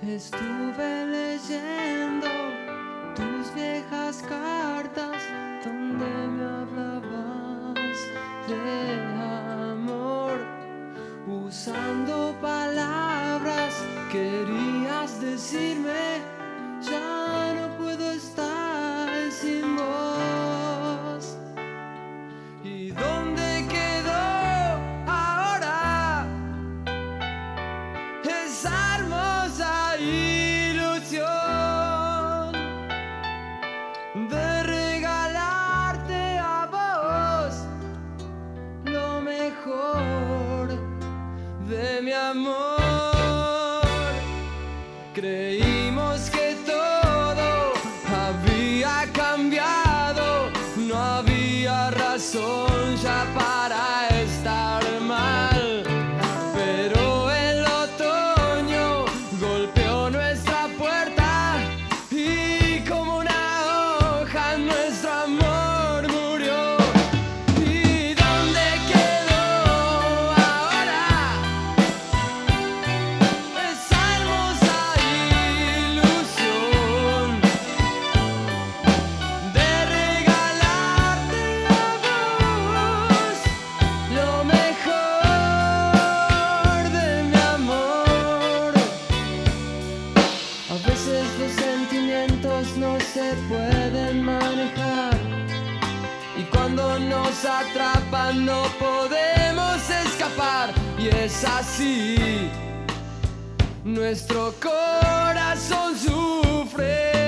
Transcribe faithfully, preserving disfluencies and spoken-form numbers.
Estuve leyendo tus viejas cartas donde me hablabas de amor, usando palabras querías decirme: ya no puedo estar sin vos. ¿Y dónde quedó ahora esa hermosa ilusión de regalarte a vos lo mejor de mi amor? Creímos que todo había cambiado, no había razón ya para estar mal, pero el otoño golpeó nuestra puerta y como una hoja nuestro amor murió. ¿Y dónde quedó ahora esa hermosa ilusión de regalarte a vos lo mejor de mi amor? A veces los sentimientos no se pueden manejar y cuando nos atrapan no podemos escapar, y es así, nuestro corazón sufre.